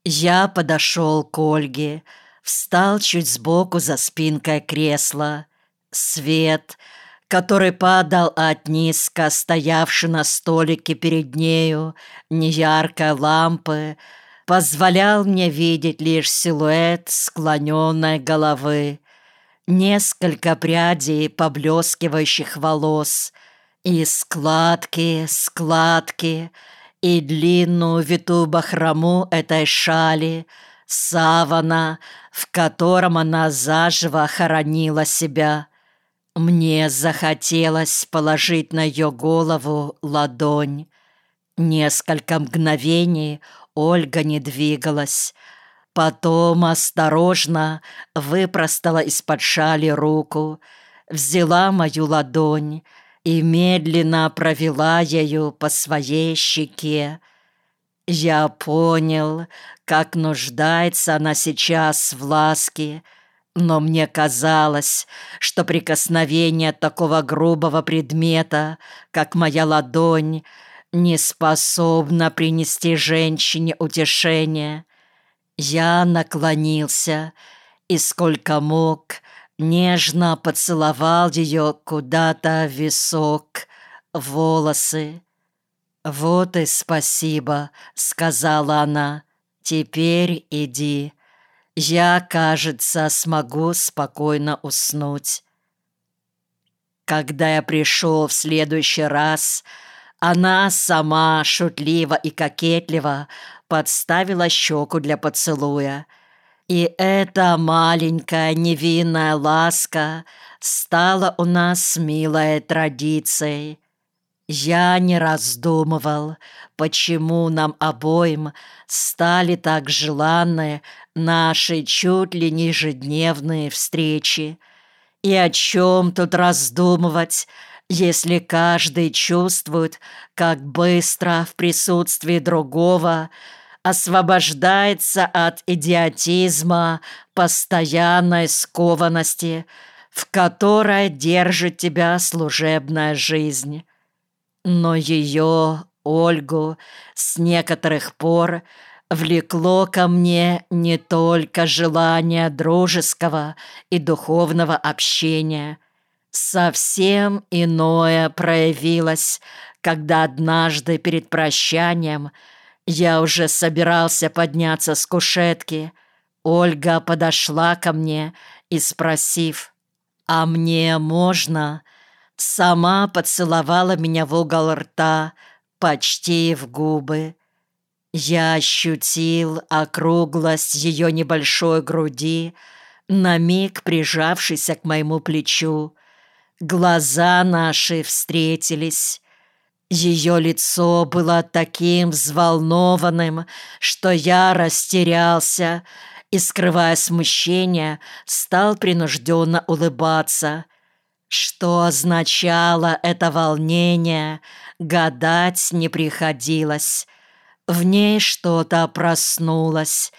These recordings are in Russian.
Я подошел к Ольге, встал чуть сбоку за спинкой кресла. Свет, который падал от низко стоявшей на столике перед нею неяркой лампы, позволял мне видеть лишь силуэт склоненной головы, несколько прядей поблескивающих волос и складки, и длинную витую бахрому этой шали, савана, в котором она заживо хоронила себя. Мне захотелось положить на ее голову ладонь. Несколько мгновений Ольга не двигалась. Потом осторожно выпростала из-под шали руку, взяла мою ладонь и медленно провела ею по своей щеке. Я понял, как нуждается она сейчас в ласке, но мне казалось, что прикосновение такого грубого предмета, как моя ладонь, не способно принести женщине утешение. Я наклонился и, сколько мог, нежно поцеловал ее куда-то в висок, в волосы. «Вот и спасибо», — сказала она. «Теперь иди. Я, кажется, смогу спокойно уснуть». Когда я пришел в следующий раз, она сама шутливо и кокетливо подставила щеку для поцелуя. И эта маленькая невинная ласка стала у нас милой традицией. Я не раздумывал, почему нам обоим стали так желанны наши чуть ли не ежедневные встречи. И о чем тут раздумывать, если каждый чувствует, как быстро в присутствии другого освобождается от идиотизма постоянной скованности, в которой держит тебя служебная жизнь. Но ее, Ольгу, с некоторых пор влекло ко мне не только желание дружеского и духовного общения. Совсем иное проявилось, когда однажды перед прощанием я уже собирался подняться с кушетки. Ольга подошла ко мне и, спросив: «А мне можно?», сама поцеловала меня в угол рта, почти в губы. Я ощутил округлость ее небольшой груди, на миг прижавшейся к моему плечу. Глаза наши встретились. Ее лицо было таким взволнованным, что я растерялся и, скрывая смущение, стал принужденно улыбаться. Что означало это волнение, гадать не приходилось. В ней что-то проснулось,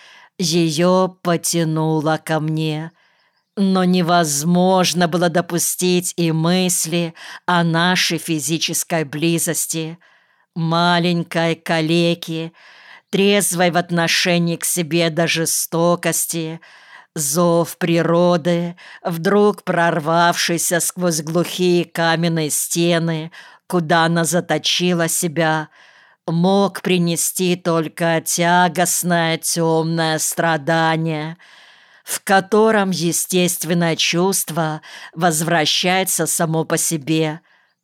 ее потянуло ко мне. Но невозможно было допустить и мысли о нашей физической близости. Маленькой калеки, трезвой в отношении к себе до жестокости, зов природы, вдруг прорвавшийся сквозь глухие каменные стены, куда она заточила себя, мог принести только тягостное темное страдание, в котором естественное чувство возвращается само по себе,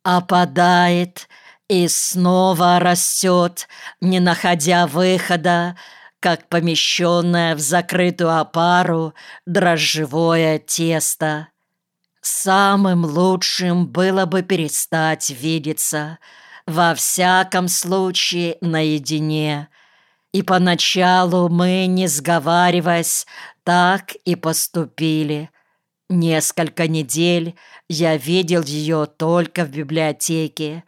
опадает и снова растет, не находя выхода, как помещенное в закрытую опару дрожжевое тесто. Самым лучшим было бы перестать видеться, во всяком случае наедине. И поначалу мы, не сговариваясь, так и поступили. Несколько недель я видел ее только в библиотеке.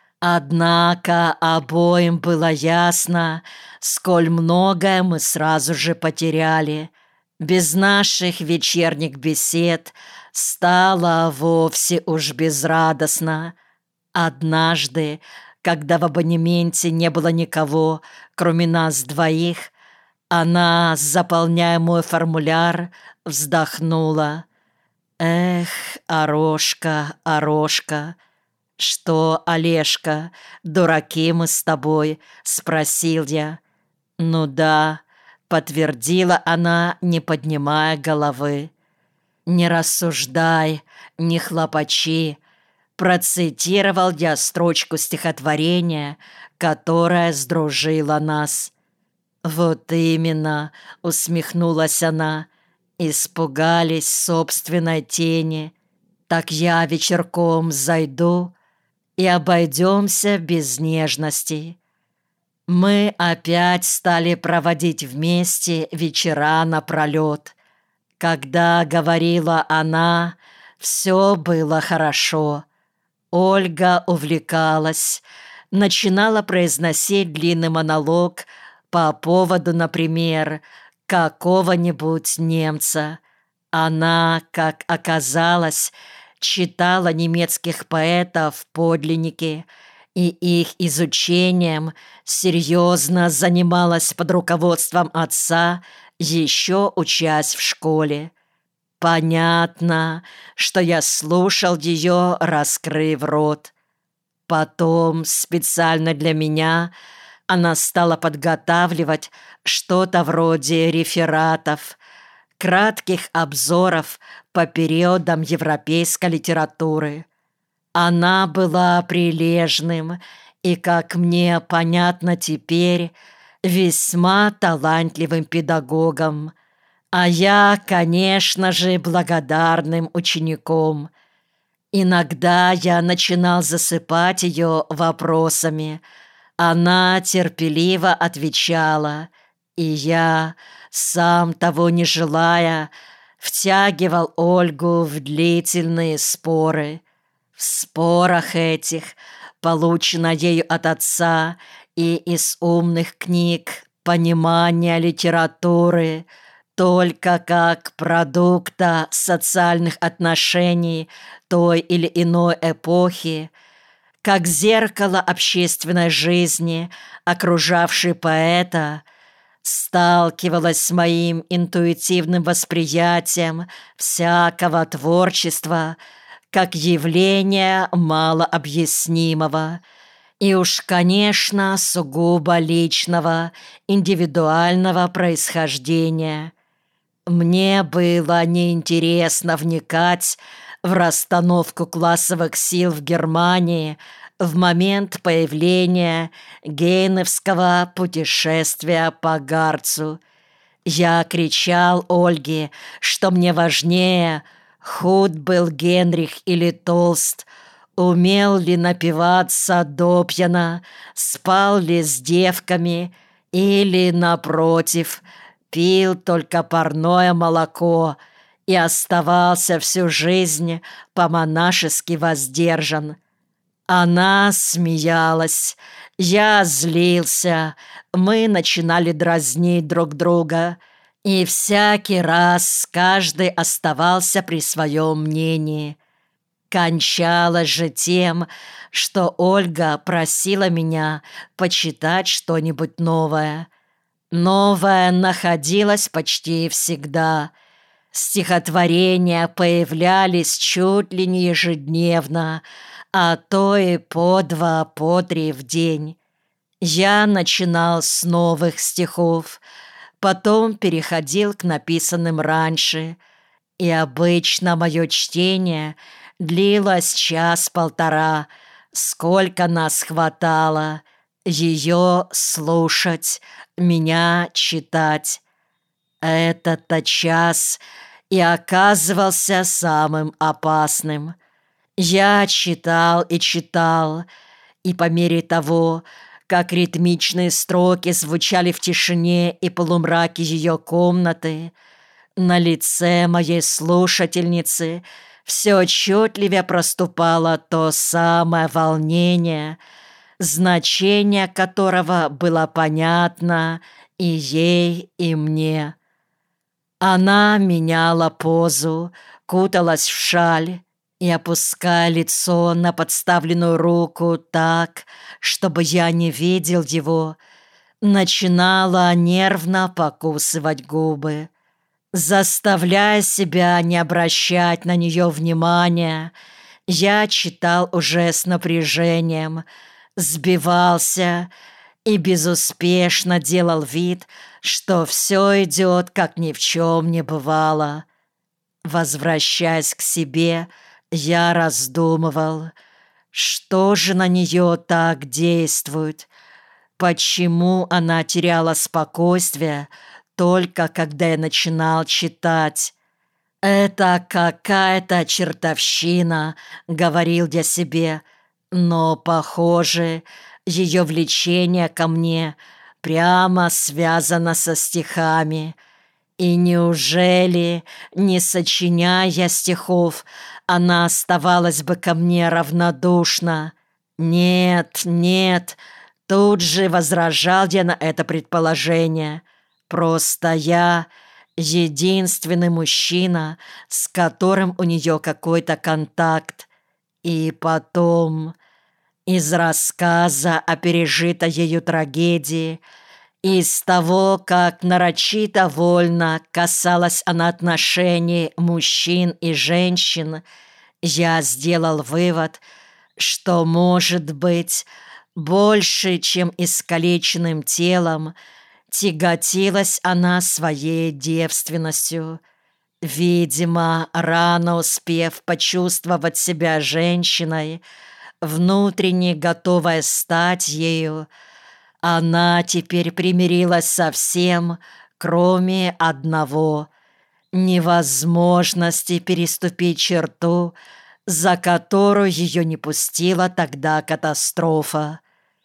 Однако обоим было ясно, сколь многое мы сразу же потеряли. Без наших вечерних бесед стало вовсе уж безрадостно. Однажды, когда в абонементе не было никого, кроме нас двоих, Она, заполняя мой формуляр, вздохнула. «Эх, Орошка, Орошка!» «Что, Олежка, дураки мы с тобой?» — спросил я. «Ну да», — подтвердила она, не поднимая головы. «Не рассуждай, не хлопачи», — процитировал я строчку стихотворения, которая сдружила нас. «Вот именно», — усмехнулась она, — «испугались собственной тени. Так я вечерком зайду и обойдемся без нежностей». Мы опять стали проводить вместе вечера напролет. Когда говорила она, все было хорошо. Ольга увлекалась, начинала произносить длинный монолог по поводу, например, какого-нибудь немца. Она, как оказалось, читала немецких поэтов-подлинники и их изучением серьезно занималась под руководством отца, еще учась в школе. Понятно, что я слушал ее, раскрыв рот. Потом, специально для меня, она стала подготавливать что-то вроде рефератов, кратких обзоров по периодам европейской литературы. Она была прилежным и, как мне понятно теперь, весьма талантливым педагогом, а я, конечно же, благодарным учеником. Иногда я начинал засыпать ее вопросами. Она терпеливо отвечала, и я, сам того не желая, втягивал Ольгу в длительные споры. В спорах этих, получено ею от отца и из умных книг, понимание литературы только как продукта социальных отношений той или иной эпохи, как зеркало общественной жизни, окружавшей поэта, сталкивалась с моим интуитивным восприятием всякого творчества как явления малообъяснимого и уж, конечно, сугубо личного, индивидуального происхождения. Мне было неинтересно вникать в расстановку классовых сил в Германии в момент появления гейневского путешествия по Гарцу. Я кричал Ольге, что мне важнее, худ был Генрих или толст, умел ли напиваться допьяна, спал ли с девками или, напротив, пил только парное молоко и оставался всю жизнь по-монашески воздержан. Она смеялась, я злился, мы начинали дразнить друг друга, и всякий раз каждый оставался при своем мнении. Кончалось же тем, что Ольга просила меня почитать что-нибудь новое. Новое находилось почти всегда. Стихотворения появлялись чуть ли не ежедневно, а то и по 2, по 3 в день. Я начинал с новых стихов, потом переходил к написанным раньше, и обычно мое чтение длилось час-полтора, сколько нас хватало, ее слушать, меня читать. Этот-то час и оказывался самым опасным. Я читал и читал, и по мере того, как ритмичные строки звучали в тишине и полумраке ее комнаты, на лице моей слушательницы все отчетливее проступало то самое волнение, значение которого было понятно и ей, и мне. Она меняла позу, куталась в шаль и, опуская лицо на подставленную руку так, чтобы я не видел его, начинала нервно покусывать губы. Заставляя себя не обращать на нее внимания, я читал уже с напряжением, сбивался и безуспешно делал вид, что все идет, как ни в чем не бывало. Возвращаясь к себе, я раздумывал, что же на нее так действует, почему она теряла спокойствие только когда я начинал читать. «Это какая-то чертовщина», — говорил я себе, но, похоже, ее влечение ко мне прямо связано со стихами. И неужели, не сочиняя стихов, она оставалась бы ко мне равнодушна? Нет, нет, тут же возражал я на это предположение. Просто я единственный мужчина, с которым у нее какой-то контакт. И потом, из рассказа о пережитой ею трагедии, из того, как нарочито вольно касалась она отношений мужчин и женщин, я сделал вывод, что, может быть, больше, чем искалеченным телом, тяготилась она своей девственностью. Видимо, рано успев почувствовать себя женщиной, внутренне готовая стать ею, она теперь примирилась со всем, кроме одного — невозможности переступить черту, за которую ее не пустила тогда катастрофа.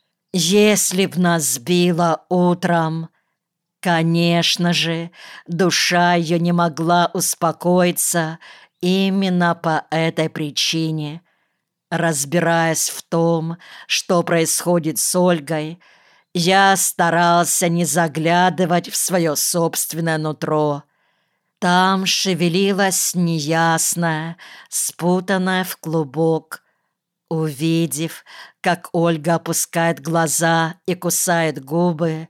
Если б нас сбило утром... Конечно же, душа ее не могла успокоиться именно по этой причине. Разбираясь в том, что происходит с Ольгой, я старался не заглядывать в свое собственное нутро. Там шевелилась неясная, спутанная в клубок. Увидев, как Ольга опускает глаза и кусает губы,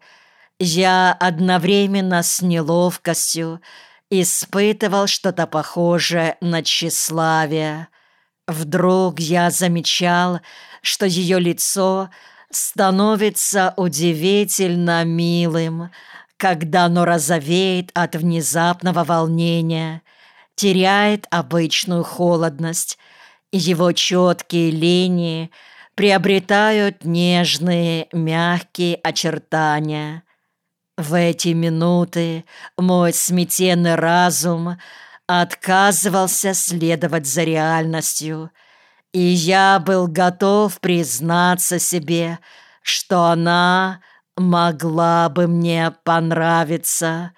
я одновременно с неловкостью испытывал что-то похожее на тщеславие. Вдруг я замечал, что ее лицо становится удивительно милым, когда оно розовеет от внезапного волнения, теряет обычную холодность, и его четкие линии приобретают нежные, мягкие очертания. В эти минуты мой сметенный разум отказывался следовать за реальностью, и я был готов признаться себе, что она могла бы мне понравиться,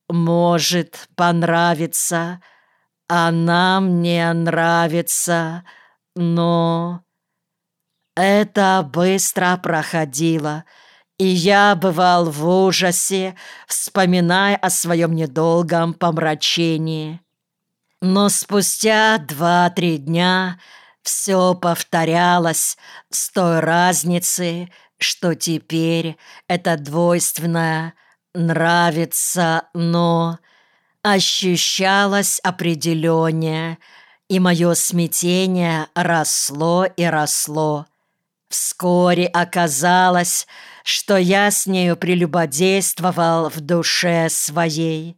может понравиться, она мне нравится, но это быстро проходило, и я бывал в ужасе, вспоминая о своем недолгом помрачении. Но спустя 2-3 дня все повторялось с той разницей, что теперь это двойственное «нравится, но» ощущалось определеннее, и мое смятение росло и росло. Вскоре оказалось, что я с нею прелюбодействовал в душе своей.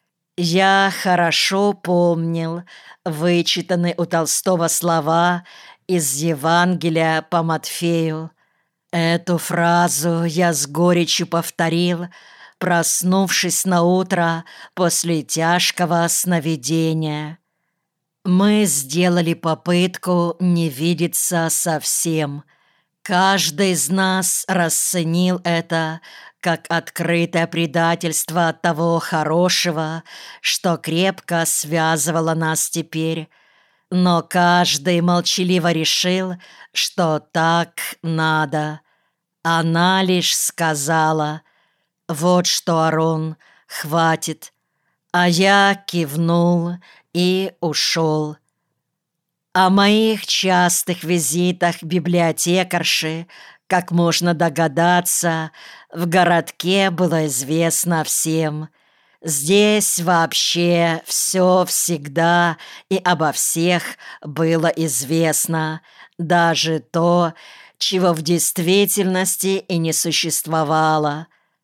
Я хорошо помнил вычитанные у Толстого слова из Евангелия по Матфею. Эту фразу я с горечью повторил, проснувшись наутро после тяжкого сновидения. Мы сделали попытку не видеться совсем. Каждый из нас расценил это как открытое предательство того хорошего, что крепко связывало нас теперь. Но каждый молчаливо решил, что так надо. Она лишь сказала: «Вот что, Арон, хватит». А я кивнул и ушел. О моих частых визитах к библиотекарше, Как можно догадаться, в городке было известно всем. Здесь вообще все всегда и обо всех было известно, даже то, чего в действительности и не существовало.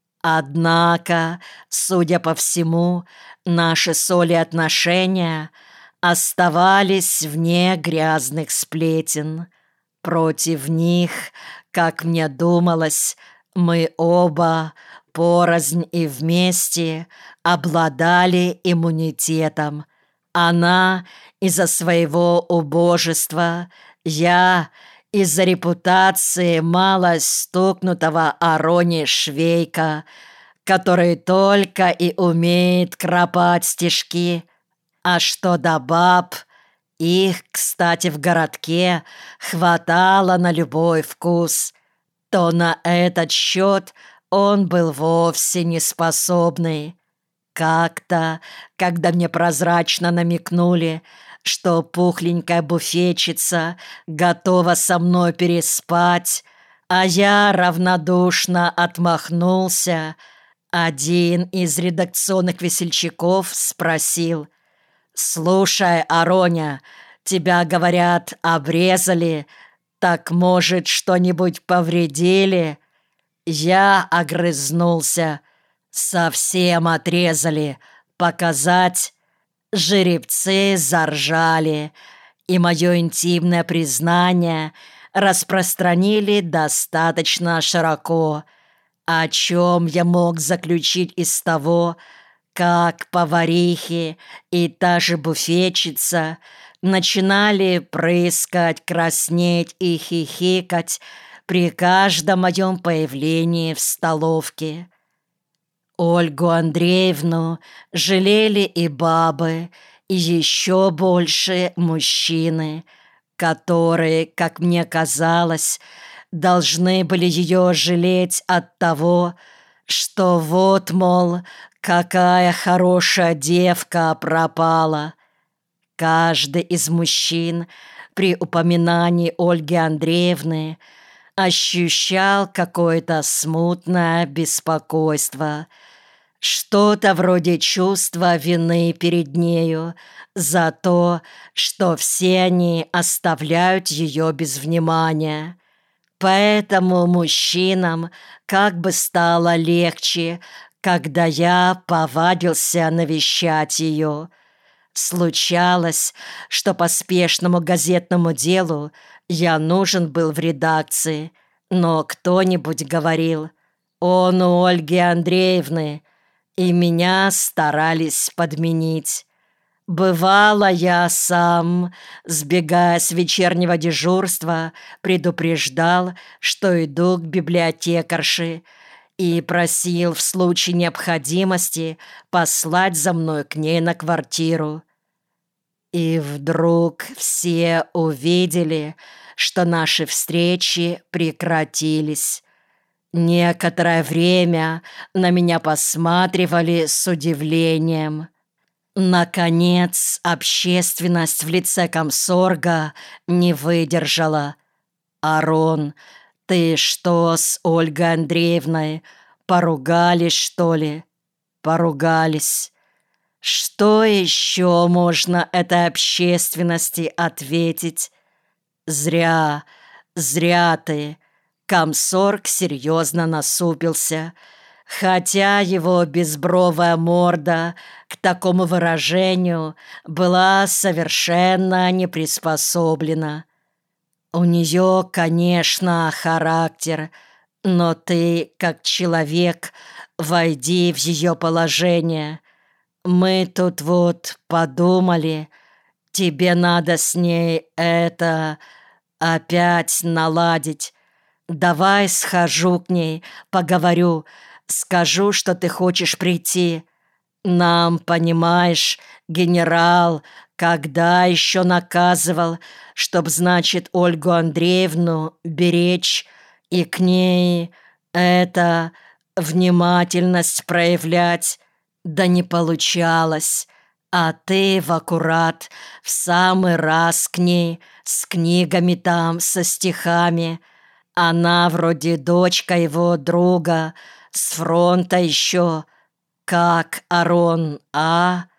Однако, судя по всему, наши с Олей отношения оставались вне грязных сплетен. Против них, как мне думалось, мы оба, порознь и вместе, обладали иммунитетом. Она из-за своего убожества, я из-за репутации мало стукнутого Арони Швейка, который только и умеет кропать стишки. А что до баб, их, кстати, в городке хватало на любой вкус, то на этот счет он был вовсе не способный. Как-то, когда мне прозрачно намекнули, что пухленькая буфетчица готова со мной переспать, а я равнодушно отмахнулся, один из редакционных весельчаков спросил: «Слушай, Ароня, тебя, говорят, обрезали, так, может, что-нибудь повредили?» Я огрызнулся: «Совсем отрезали. Показать?» Жеребцы заржали, и мое интимное признание распространили достаточно широко, о чем я мог заключить из того, как поварихи и та же буфетчица начинали прыскать, краснеть и хихикать при каждом моем появлении в столовке. Ольгу Андреевну жалели и бабы, и еще больше мужчины, которые, как мне казалось, должны были ее жалеть от того, что вот, мол, какая хорошая девка пропала. Каждый из мужчин при упоминании Ольги Андреевны ощущал какое-то смутное беспокойство, что-то вроде чувства вины перед нею за то, что все они оставляют ее без внимания. Поэтому мужчинам как бы стало легче, когда я повадился навещать ее. Случалось, что по спешному газетному делу я нужен был в редакции, но кто-нибудь говорил: «Он у Ольги Андреевны», и меня старались подменить. Бывало, я сам, сбегая с вечернего дежурства, предупреждал, что иду к библиотекарше, и просил в случае необходимости послать за мной к ней на квартиру. И вдруг все увидели, что наши встречи прекратились. Некоторое время на меня посматривали с удивлением. Наконец, общественность в лице комсорга не выдержала. «Арон, ты что с Ольгой Андреевной? Поругались, что ли?» «Поругались». Что еще можно этой общественности ответить? «Зря, зря ты». Комсорг серьезно насупился, хотя его безбровая морда к такому выражению была совершенно не приспособлена. «У нее, конечно, характер, но ты, как человек, войди в ее положение. Мы тут вот подумали, тебе надо с ней это опять наладить. Давай схожу к ней, поговорю, скажу, что ты хочешь прийти. Нам, понимаешь, генерал, когда еще наказывал, чтоб, значит, Ольгу Андреевну беречь и к ней это внимательность проявлять, да не получалось. А ты в аккурат в самый раз к ней с книгами там, со стихами. Она вроде дочка его друга, с фронта еще, как Арон, а?